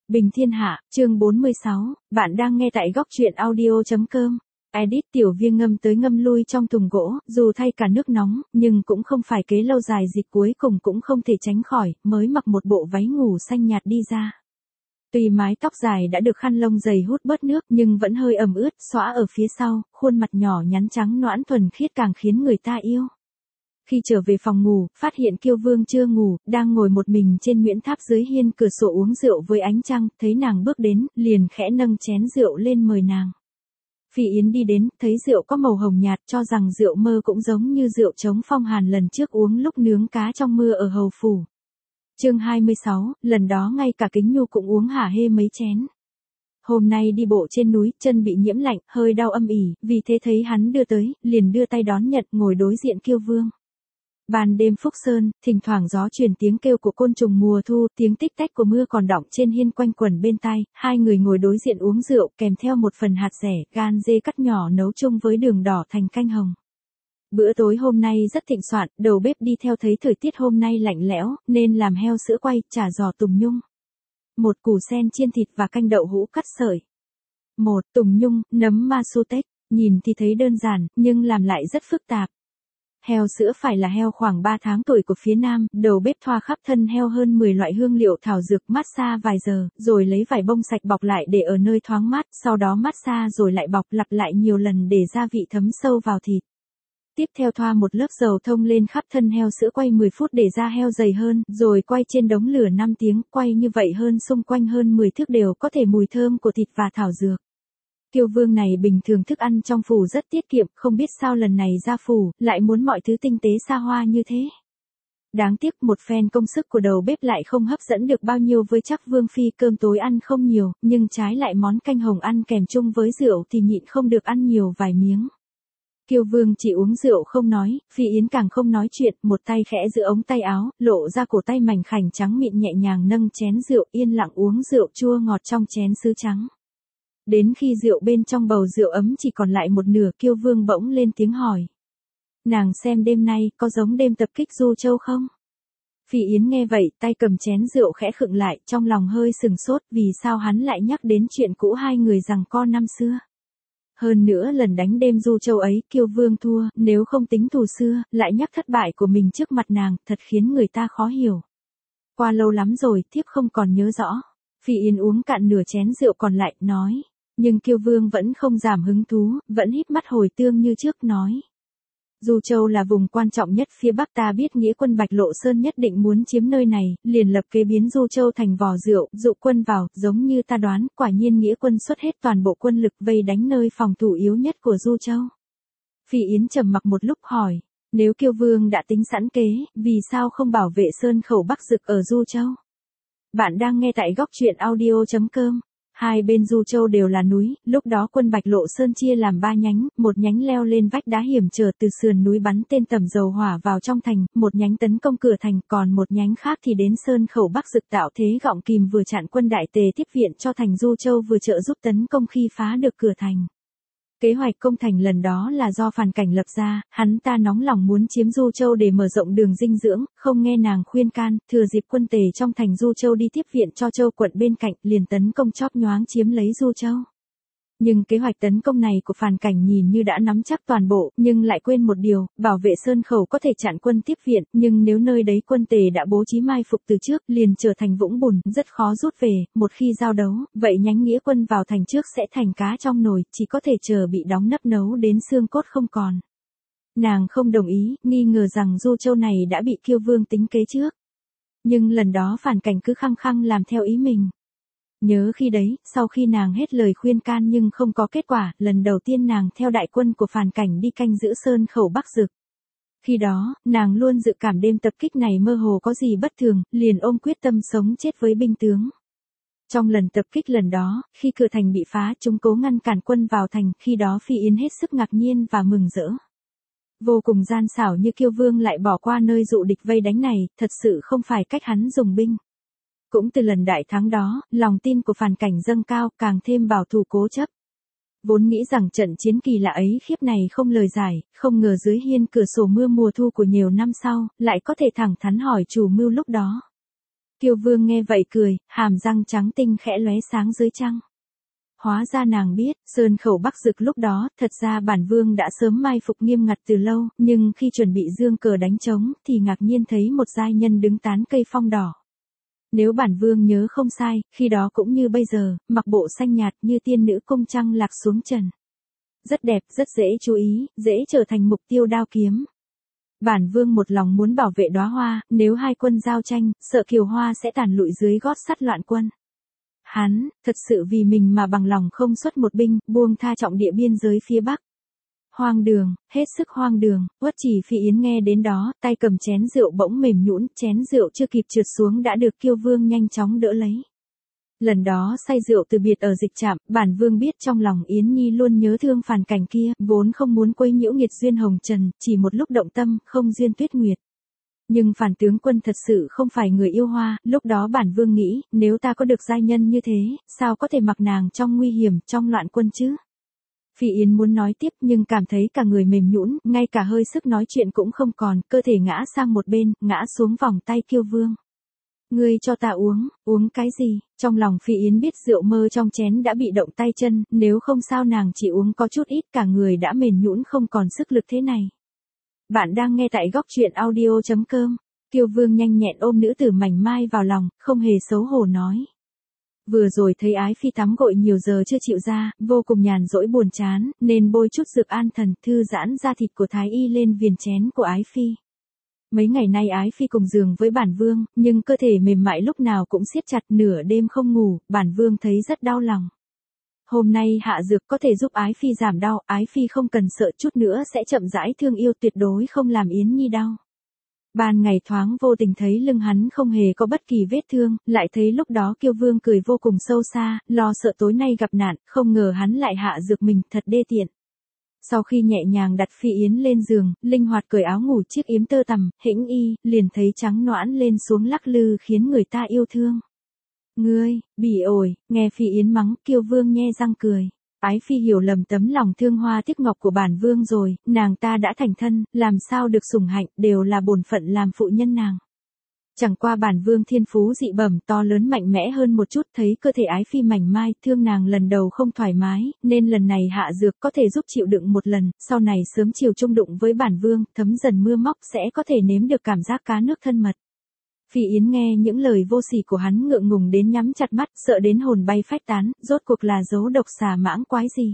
Bình Thiên Hạ, chương 46, bạn đang nghe tại góc truyện audio.com. Edit Tiểu Viêng ngâm tới ngâm lui trong thùng gỗ, dù thay cả nước nóng, nhưng cũng không phải kế lâu dài dịp cuối cùng cũng không thể tránh khỏi, mới mặc một bộ váy ngủ xanh nhạt đi ra. Tuy mái tóc dài đã được khăn lông dày hút bớt nước nhưng vẫn hơi ẩm ướt, xõa ở phía sau, khuôn mặt nhỏ nhắn trắng nõn thuần khiết càng khiến người ta yêu. Khi trở về phòng ngủ, phát hiện Kiêu Vương chưa ngủ, đang ngồi một mình trên Nguyễn Tháp dưới hiên cửa sổ uống rượu với ánh trăng, thấy nàng bước đến, liền khẽ nâng chén rượu lên mời nàng. Phi Yến đi đến, thấy rượu có màu hồng nhạt, cho rằng rượu mơ cũng giống như rượu chống phong hàn lần trước uống lúc nướng cá trong mưa ở Hầu Phủ. Chương 26, lần đó ngay cả Kính Nhu cũng uống hả hê mấy chén. Hôm nay đi bộ trên núi, chân bị nhiễm lạnh, hơi đau âm ỉ, vì thế thấy hắn đưa tới, liền đưa tay đón nhận, ngồi đối diện Kiêu Vương. Ban đêm Phúc Sơn, thỉnh thoảng gió truyền tiếng kêu của côn trùng mùa thu, tiếng tích tách của mưa còn đọng trên hiên quanh quẩn bên tai, hai người ngồi đối diện uống rượu, kèm theo một phần hạt dẻ, gan dê cắt nhỏ nấu chung với đường đỏ thành canh hồng. Bữa tối hôm nay rất thịnh soạn, đầu bếp đi theo thấy thời tiết hôm nay lạnh lẽo, nên làm heo sữa quay, chả giò tùng nhung. Một củ sen chiên thịt và canh đậu hũ cắt sợi. Một tùng nhung, nấm ma su tết, nhìn thì thấy đơn giản, nhưng làm lại rất phức tạp. Heo sữa phải là heo khoảng 3 tháng tuổi của phía Nam, đầu bếp thoa khắp thân heo hơn 10 loại hương liệu thảo dược, massage vài giờ, rồi lấy vải bông sạch bọc lại để ở nơi thoáng mát, sau đó massage rồi lại bọc, lặp lại nhiều lần để gia vị thấm sâu vào thịt. Tiếp theo thoa một lớp dầu thông lên khắp thân heo sữa, quay 10 phút để da heo dày hơn, rồi quay trên đống lửa 5 tiếng, quay như vậy hơn xung quanh hơn 10 thước đều có thể mùi thơm của thịt và thảo dược. Kiêu Vương này bình thường thức ăn trong phủ rất tiết kiệm, không biết sao lần này ra phủ, lại muốn mọi thứ tinh tế xa hoa như thế. Đáng tiếc một phen công sức của đầu bếp lại không hấp dẫn được bao nhiêu với Trác Vương phi, cơm tối ăn không nhiều, nhưng trái lại món canh hồng ăn kèm chung với rượu thì nhịn không được ăn nhiều vài miếng. Kiêu Vương chỉ uống rượu không nói, Phi Yến càng không nói chuyện, một tay khẽ giữ ống tay áo, lộ ra cổ tay mảnh khảnh trắng mịn nhẹ nhàng nâng chén rượu, yên lặng uống rượu chua ngọt trong chén sứ trắng. Đến khi rượu bên trong bầu rượu ấm chỉ còn lại một nửa, Kiêu Vương bỗng lên tiếng hỏi. Nàng xem đêm nay có giống đêm tập kích Du Châu không? Phi Yến nghe vậy, tay cầm chén rượu khẽ khựng lại, trong lòng hơi sừng sốt, vì sao hắn lại nhắc đến chuyện cũ hai người giằng co năm xưa. Hơn nữa lần đánh đêm Du Châu ấy, Kiêu Vương thua, nếu không tính thù xưa, lại nhắc thất bại của mình trước mặt nàng, thật khiến người ta khó hiểu. Qua lâu lắm rồi, thiếp không còn nhớ rõ. Phi Yến uống cạn nửa chén rượu còn lại, nói. Nhưng Kiêu Vương vẫn không giảm hứng thú, vẫn híp mắt hồi tương như trước, nói. Du Châu là vùng quan trọng nhất phía Bắc, ta biết nghĩa quân Bạch Lộ Sơn nhất định muốn chiếm nơi này, liền lập kế biến Du Châu thành vò rượu, dụ quân vào, giống như ta đoán, quả nhiên nghĩa quân xuất hết toàn bộ quân lực vây đánh nơi phòng thủ yếu nhất của Du Châu. Phi Yến trầm mặc một lúc hỏi, nếu Kiêu Vương đã tính sẵn kế, vì sao không bảo vệ sơn khẩu Bắc Dực ở Du Châu? Bạn đang nghe tại góc truyện audio.com. Hai bên Du Châu đều là núi, lúc đó quân Bạch Lộ Sơn chia làm 3 nhánh, một nhánh leo lên vách đá hiểm trở từ sườn núi bắn tên tầm dầu hỏa vào trong thành, một nhánh tấn công cửa thành, còn một nhánh khác thì đến sơn khẩu Bắc Dực tạo thế gọng kìm vừa chặn quân Đại Tề tiếp viện cho thành Du Châu vừa trợ giúp tấn công khi phá được cửa thành. Kế hoạch công thành lần đó là do Phàn Cảnh lập ra, hắn ta nóng lòng muốn chiếm Du Châu để mở rộng đường dinh dưỡng, không nghe nàng khuyên can, thừa dịp quân Tề trong thành Du Châu đi tiếp viện cho Châu quận bên cạnh, liền tấn công chóp nhoáng chiếm lấy Du Châu. Nhưng kế hoạch tấn công này của Phàn Cảnh nhìn như đã nắm chắc toàn bộ, nhưng lại quên một điều, bảo vệ sơn khẩu có thể chặn quân tiếp viện, nhưng nếu nơi đấy quân Tề đã bố trí mai phục từ trước, liền trở thành vũng bùn, rất khó rút về, một khi giao đấu, vậy nhánh nghĩa quân vào thành trước sẽ thành cá trong nồi, chỉ có thể chờ bị đóng nắp nấu đến xương cốt không còn. Nàng không đồng ý, nghi ngờ rằng Du Châu này đã bị Kiêu Vương tính kế trước. Nhưng lần đó Phàn Cảnh cứ khăng khăng làm theo ý mình. Nhớ khi đấy, sau khi nàng hết lời khuyên can nhưng không có kết quả, lần đầu tiên nàng theo đại quân của Phàn Cảnh đi canh giữ sơn khẩu Bắc Dực. Khi đó, nàng luôn dự cảm đêm tập kích này mơ hồ có gì bất thường, liền ôm quyết tâm sống chết với binh tướng. Trong lần tập kích lần đó, khi cửa thành bị phá, chúng cố ngăn cản quân vào thành, khi đó Phi Yến hết sức ngạc nhiên và mừng rỡ. Vô cùng gian xảo như Kiêu Vương lại bỏ qua nơi dụ địch vây đánh này, thật sự không phải cách hắn dùng binh. Cũng từ lần đại thắng đó, lòng tin của Phàn Cảnh dâng cao, càng thêm bảo thủ cố chấp. Vốn nghĩ rằng trận chiến kỳ lạ ấy khiếp này không lời giải, không ngờ dưới hiên cửa sổ mưa mùa thu của nhiều năm sau, lại có thể thẳng thắn hỏi chủ mưu lúc đó. Kiêu Vương nghe vậy cười, hàm răng trắng tinh khẽ lóe sáng dưới trăng. Hóa ra nàng biết, sơn khẩu Bắc Dực lúc đó, thật ra bản vương đã sớm mai phục nghiêm ngặt từ lâu, nhưng khi chuẩn bị dương cờ đánh trống, thì ngạc nhiên thấy một giai nhân đứng tán cây phong đỏ. Nếu bản vương nhớ không sai, khi đó cũng như bây giờ, mặc bộ xanh nhạt như tiên nữ cung trăng lạc xuống trần. Rất đẹp, rất dễ chú ý, dễ trở thành mục tiêu đao kiếm. Bản vương một lòng muốn bảo vệ đóa hoa, nếu hai quân giao tranh, sợ Kiều Hoa sẽ tàn lụi dưới gót sắt loạn quân. Hắn, thật sự vì mình mà bằng lòng không xuất một binh, buông tha trọng địa biên giới phía Bắc. Hoang đường, hết sức hoang đường, Uất Chỉ Phi Yến nghe đến đó, tay cầm chén rượu bỗng mềm nhũn, chén rượu chưa kịp trượt xuống đã được Kiêu Vương nhanh chóng đỡ lấy. Lần đó say rượu từ biệt ở dịch trạm, bản vương biết trong lòng Yến Nhi luôn nhớ thương Phàn Cảnh kia, vốn không muốn quấy nhiễu nghiệt duyên hồng trần, chỉ một lúc động tâm, không duyên Tuyết Nguyệt. Nhưng Phàn tướng quân thật sự không phải người yêu hoa, lúc đó bản vương nghĩ, nếu ta có được giai nhân như thế, sao có thể mặc nàng trong nguy hiểm, trong loạn quân chứ? Phi Yến muốn nói tiếp nhưng cảm thấy cả người mềm nhũn, ngay cả hơi sức nói chuyện cũng không còn, cơ thể ngã sang một bên, ngã xuống vòng tay Kiêu Vương. Ngươi cho ta uống, uống cái gì? Trong lòng Phi Yến biết rượu mơ trong chén đã bị động tay chân, nếu không sao nàng chỉ uống có chút ít cả người đã mềm nhũn không còn sức lực thế này. Bạn đang nghe tại góc truyện audio.com. Kiêu Vương nhanh nhẹn ôm nữ tử mảnh mai vào lòng, không hề xấu hổ nói. Vừa rồi thấy Ái Phi tắm gội nhiều giờ chưa chịu ra, vô cùng nhàn rỗi buồn chán, nên bôi chút dược an thần, thư giãn da thịt của Thái Y lên viền chén của Ái Phi. Mấy ngày nay Ái Phi cùng giường với bản vương, nhưng cơ thể mềm mại lúc nào cũng siết chặt, nửa đêm không ngủ, bản vương thấy rất đau lòng. Hôm nay hạ dược có thể giúp Ái Phi giảm đau, Ái Phi không cần sợ, chút nữa sẽ chậm rãi thương yêu, tuyệt đối không làm Yến Nhi đau. Ban ngày thoáng vô tình thấy lưng hắn không hề có bất kỳ vết thương, lại thấy lúc đó Kiêu Vương cười vô cùng sâu xa, lo sợ tối nay gặp nạn, không ngờ hắn lại hạ dược mình, thật đê tiện. Sau khi nhẹ nhàng đặt Phi Yến lên giường, linh hoạt cởi áo ngủ chiếc yếm tơ tằm, hĩnh y, liền thấy trắng noãn lên xuống lắc lư khiến người ta yêu thương. Ngươi, bỉ ổi, nghe Phi Yến mắng, Kiêu Vương nhe răng cười. Ái Phi hiểu lầm tấm lòng thương hoa tiếc ngọc của bản vương rồi, nàng ta đã thành thân, làm sao được sủng hạnh, đều là bổn phận làm phụ nhân nàng. Chẳng qua bản vương thiên phú dị bẩm to lớn mạnh mẽ hơn một chút, thấy cơ thể Ái Phi mảnh mai, thương nàng lần đầu không thoải mái, nên lần này hạ dược có thể giúp chịu đựng một lần, sau này sớm chiều chung đụng với bản vương, thấm dần mưa móc sẽ có thể nếm được cảm giác cá nước thân mật. Phi Yến nghe những lời vô sỉ của hắn ngượng ngùng đến nhắm chặt mắt, sợ đến hồn bay phách tán, rốt cuộc là dấu độc xà mãng quái gì.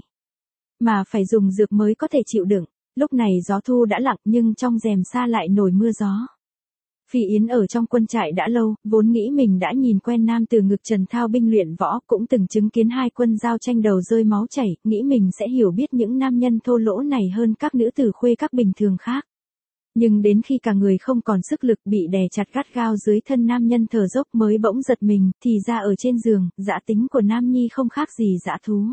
Mà phải dùng dược mới có thể chịu đựng, lúc này gió thu đã lặng nhưng trong rèm xa lại nổi mưa gió. Phi Yến ở trong quân trại đã lâu, vốn nghĩ mình đã nhìn quen nam từ ngực Trần Thao binh luyện võ, cũng từng chứng kiến hai quân giao tranh đầu rơi máu chảy, nghĩ mình sẽ hiểu biết những nam nhân thô lỗ này hơn các nữ tử khuê các bình thường khác. Nhưng đến khi cả người không còn sức lực bị đè chặt gắt gao dưới thân nam nhân thở dốc mới bỗng giật mình, thì ra ở trên giường, dã tính của nam nhi không khác gì dã thú.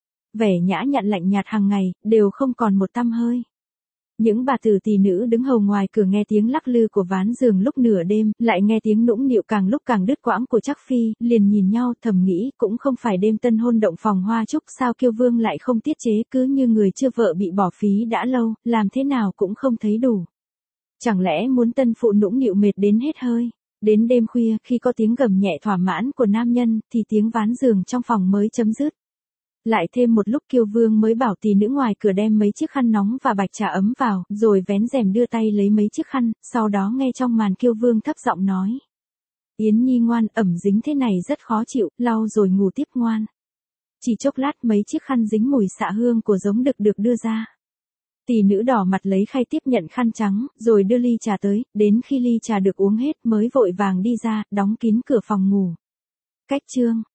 Vẻ nhã nhặn lạnh nhạt hàng ngày, đều không còn một tăm hơi. Những bà tử tỳ nữ đứng hầu ngoài cửa nghe tiếng lắc lư của ván giường lúc nửa đêm, lại nghe tiếng nũng nịu càng lúc càng đứt quãng của Trác Phi, liền nhìn nhau thầm nghĩ cũng không phải đêm tân hôn động phòng hoa trúc, sao Kiêu Vương lại không tiết chế, cứ như người chưa vợ bị bỏ phí đã lâu, làm thế nào cũng không thấy đủ. Chẳng lẽ muốn tân phụ nũng nịu mệt đến hết hơi. Đến đêm khuya, khi có tiếng gầm nhẹ thỏa mãn của nam nhân, thì tiếng ván giường trong phòng mới chấm dứt. Lại thêm một lúc Kiêu Vương mới bảo tỳ nữ ngoài cửa đem mấy chiếc khăn nóng và bạch trà ấm vào, rồi vén rèm đưa tay lấy mấy chiếc khăn, sau đó nghe trong màn Kiêu Vương thấp giọng nói. Yến Nhi ngoan, ẩm dính thế này rất khó chịu, lau rồi ngủ tiếp ngoan. Chỉ chốc lát mấy chiếc khăn dính mùi xạ hương của giống đực được đưa ra. Tỳ nữ đỏ mặt lấy khay tiếp nhận khăn trắng, rồi đưa ly trà tới, đến khi ly trà được uống hết mới vội vàng đi ra, đóng kín cửa phòng ngủ. Cách chương